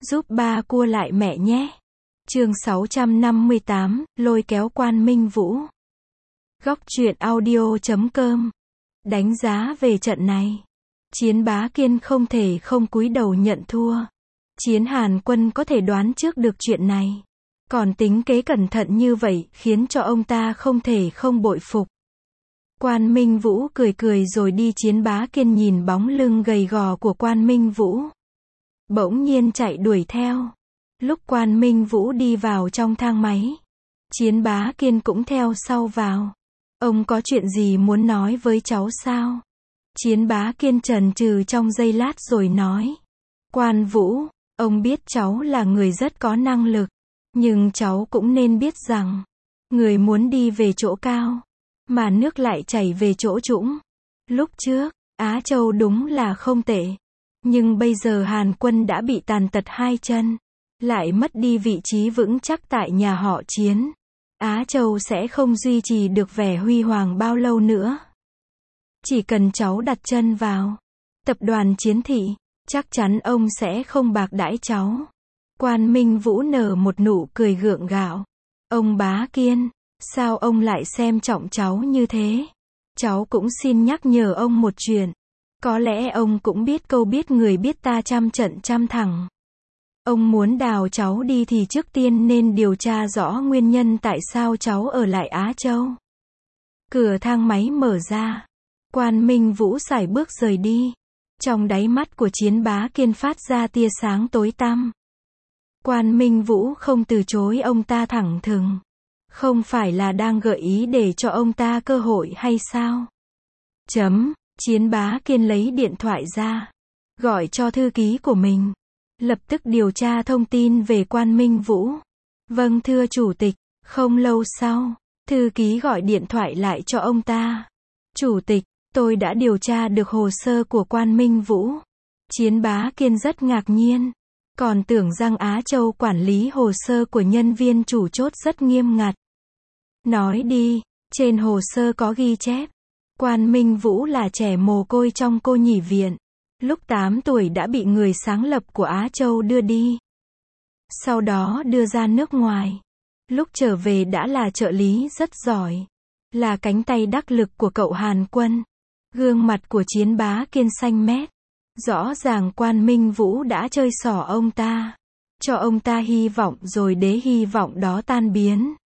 Giúp ba cua lại mẹ nhé. Chương 658, lôi kéo Quan Minh Vũ. Góc truyện audio.com. Đánh giá về trận này. Chiến Bá Kiên không thể không cúi đầu nhận thua. Chiến Hàn Quân có thể đoán trước được chuyện này. Còn tính kế cẩn thận như vậy khiến cho ông ta không thể không bội phục. Quan Minh Vũ cười cười rồi đi. Chiến Bá Kiên nhìn bóng lưng gầy gò của Quan Minh Vũ, bỗng nhiên chạy đuổi theo. Lúc Quan Minh Vũ đi vào trong thang máy, Chiến Bá Kiên cũng theo sau vào. Ông có chuyện gì muốn nói với cháu sao? Chiến Bá Kiên chần chừ trong giây lát rồi nói. Quan Vũ, ông biết cháu là người rất có năng lực. Nhưng cháu cũng nên biết rằng, người muốn đi về chỗ cao, mà nước lại chảy về chỗ trũng. Lúc trước, Á Châu đúng là không tệ. Nhưng bây giờ Hàn Quân đã bị tàn tật hai chân, lại mất đi vị trí vững chắc tại nhà họ Chiến. Á Châu sẽ không duy trì được vẻ huy hoàng bao lâu nữa. Chỉ cần cháu đặt chân vào tập đoàn Chiến thị, chắc chắn ông sẽ không bạc đãi cháu. Quan Minh Vũ nở một nụ cười gượng gạo. Ông Bá Kiên, sao ông lại xem trọng cháu như thế? Cháu cũng xin nhắc nhở ông một chuyện. Có lẽ ông cũng biết câu biết người biết ta trăm trận trăm thắng. Ông muốn đào cháu đi thì trước tiên nên điều tra rõ nguyên nhân tại sao cháu ở lại Á Châu. Cửa thang máy mở ra. Quan Minh Vũ sải bước rời đi. Trong đáy mắt của Chiến Bá Kiên phát ra tia sáng tối tăm. Quan Minh Vũ không từ chối ông ta thẳng thừng. Không phải là đang gợi ý để cho ông ta cơ hội hay sao? Chiến Bá Kiên lấy điện thoại ra, gọi cho thư ký của mình. Lập tức điều tra thông tin về Quan Minh Vũ. Vâng thưa chủ tịch. Không lâu sau, thư ký gọi điện thoại lại cho ông ta. Chủ tịch, tôi đã điều tra được hồ sơ của Quan Minh Vũ. Chiến Bá Kiên rất ngạc nhiên. Còn tưởng rằng Á Châu quản lý hồ sơ của nhân viên chủ chốt rất nghiêm ngặt. Nói đi, trên hồ sơ có ghi chép. Quan Minh Vũ là trẻ mồ côi trong cô nhi viện. Lúc 8 tuổi đã bị người sáng lập của Á Châu đưa đi. Sau đó đưa ra nước ngoài. Lúc trở về đã là trợ lý rất giỏi. Là cánh tay đắc lực của cậu Hàn Quân. Gương mặt của Chiến Bá Kiên xanh mét. Rõ ràng Quan Minh Vũ đã chơi xỏ ông ta. Cho ông ta hy vọng rồi để hy vọng đó tan biến.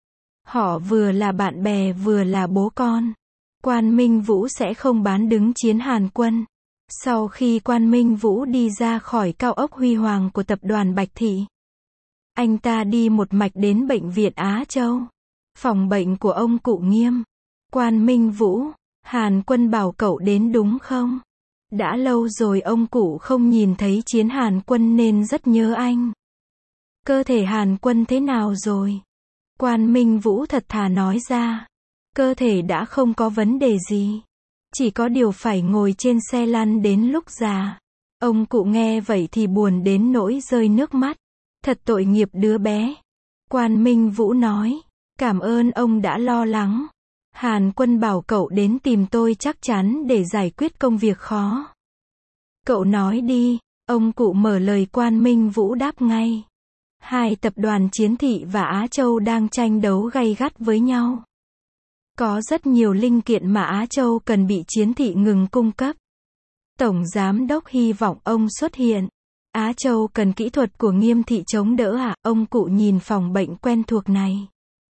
Họ vừa là bạn bè vừa là bố con. Quan Minh Vũ sẽ không bán đứng Chiến Hàn Quân. Sau khi Quan Minh Vũ đi ra khỏi cao ốc huy hoàng của tập đoàn Bạch Thị, anh ta đi một mạch đến bệnh viện Á Châu. Phòng bệnh của ông cụ Nghiêm. Quan Minh Vũ, Hàn Quân bảo cậu đến đúng không? Đã lâu rồi ông cụ không nhìn thấy Chiến Hàn Quân nên rất nhớ anh. Cơ thể Hàn Quân thế nào rồi? Quan Minh Vũ thật thà nói ra. Cơ thể đã không có vấn đề gì. Chỉ có điều phải ngồi trên xe lăn đến lúc già. Ông cụ nghe vậy thì buồn đến nỗi rơi nước mắt. Thật tội nghiệp đứa bé. Quan Minh Vũ nói. Cảm ơn ông đã lo lắng. Hàn Quân bảo cậu đến tìm tôi chắc chắn để giải quyết công việc khó. Cậu nói đi. Ông cụ mở lời. Quan Minh Vũ đáp ngay. Hai tập đoàn Chiến thị và Á Châu đang tranh đấu gay gắt với nhau. Có rất nhiều linh kiện mà Á Châu cần bị Chiến thị ngừng cung cấp. Tổng giám đốc hy vọng ông xuất hiện. Á Châu cần kỹ thuật của Nghiêm thị chống đỡ à? Ông cụ nhìn phòng bệnh quen thuộc này.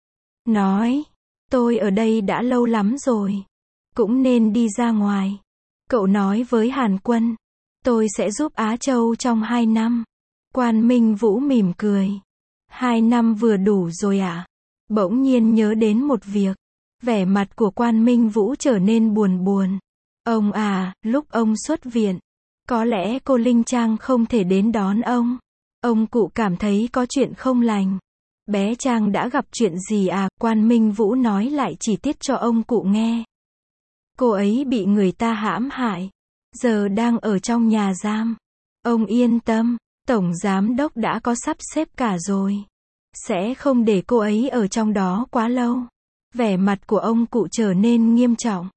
Nói. Tôi ở đây đã lâu lắm rồi. Cũng nên đi ra ngoài. Cậu nói với Hàn Quân. Tôi sẽ giúp Á Châu trong 2 năm. Quan Minh Vũ mỉm cười. 2 năm vừa đủ rồi à? Bỗng nhiên nhớ đến một việc. Vẻ mặt của Quan Minh Vũ trở nên buồn buồn. Ông à, lúc ông xuất viện, có lẽ cô Linh Trang không thể đến đón ông. Ông cụ cảm thấy có chuyện không lành. Bé Trang đã gặp chuyện gì à? Quan Minh Vũ nói lại chi tiết cho ông cụ nghe. Cô ấy bị người ta hãm hại. Giờ đang ở trong nhà giam. Ông yên tâm, Tổng Giám đốc đã có sắp xếp cả rồi. Sẽ không để cô ấy ở trong đó quá lâu. Vẻ mặt của ông cụ trở nên nghiêm trọng.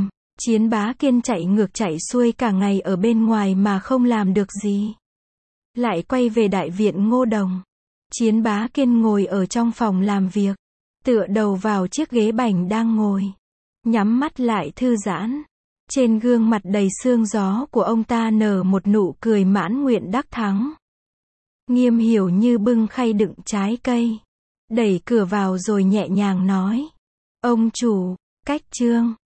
Chiến Bá Kiên chạy ngược chạy xuôi cả ngày ở bên ngoài mà không làm được gì. Lại quay về đại viện Ngô Đồng. Chiến Bá Kiên ngồi ở trong phòng làm việc, tựa đầu vào chiếc ghế bành đang ngồi, nhắm mắt lại thư giãn. Trên gương mặt đầy sương gió của ông ta nở một nụ cười mãn nguyện đắc thắng. Nghiêm Hiểu Như bưng khay đựng trái cây, đẩy cửa vào rồi nhẹ nhàng nói: "Ông chủ, cách chương."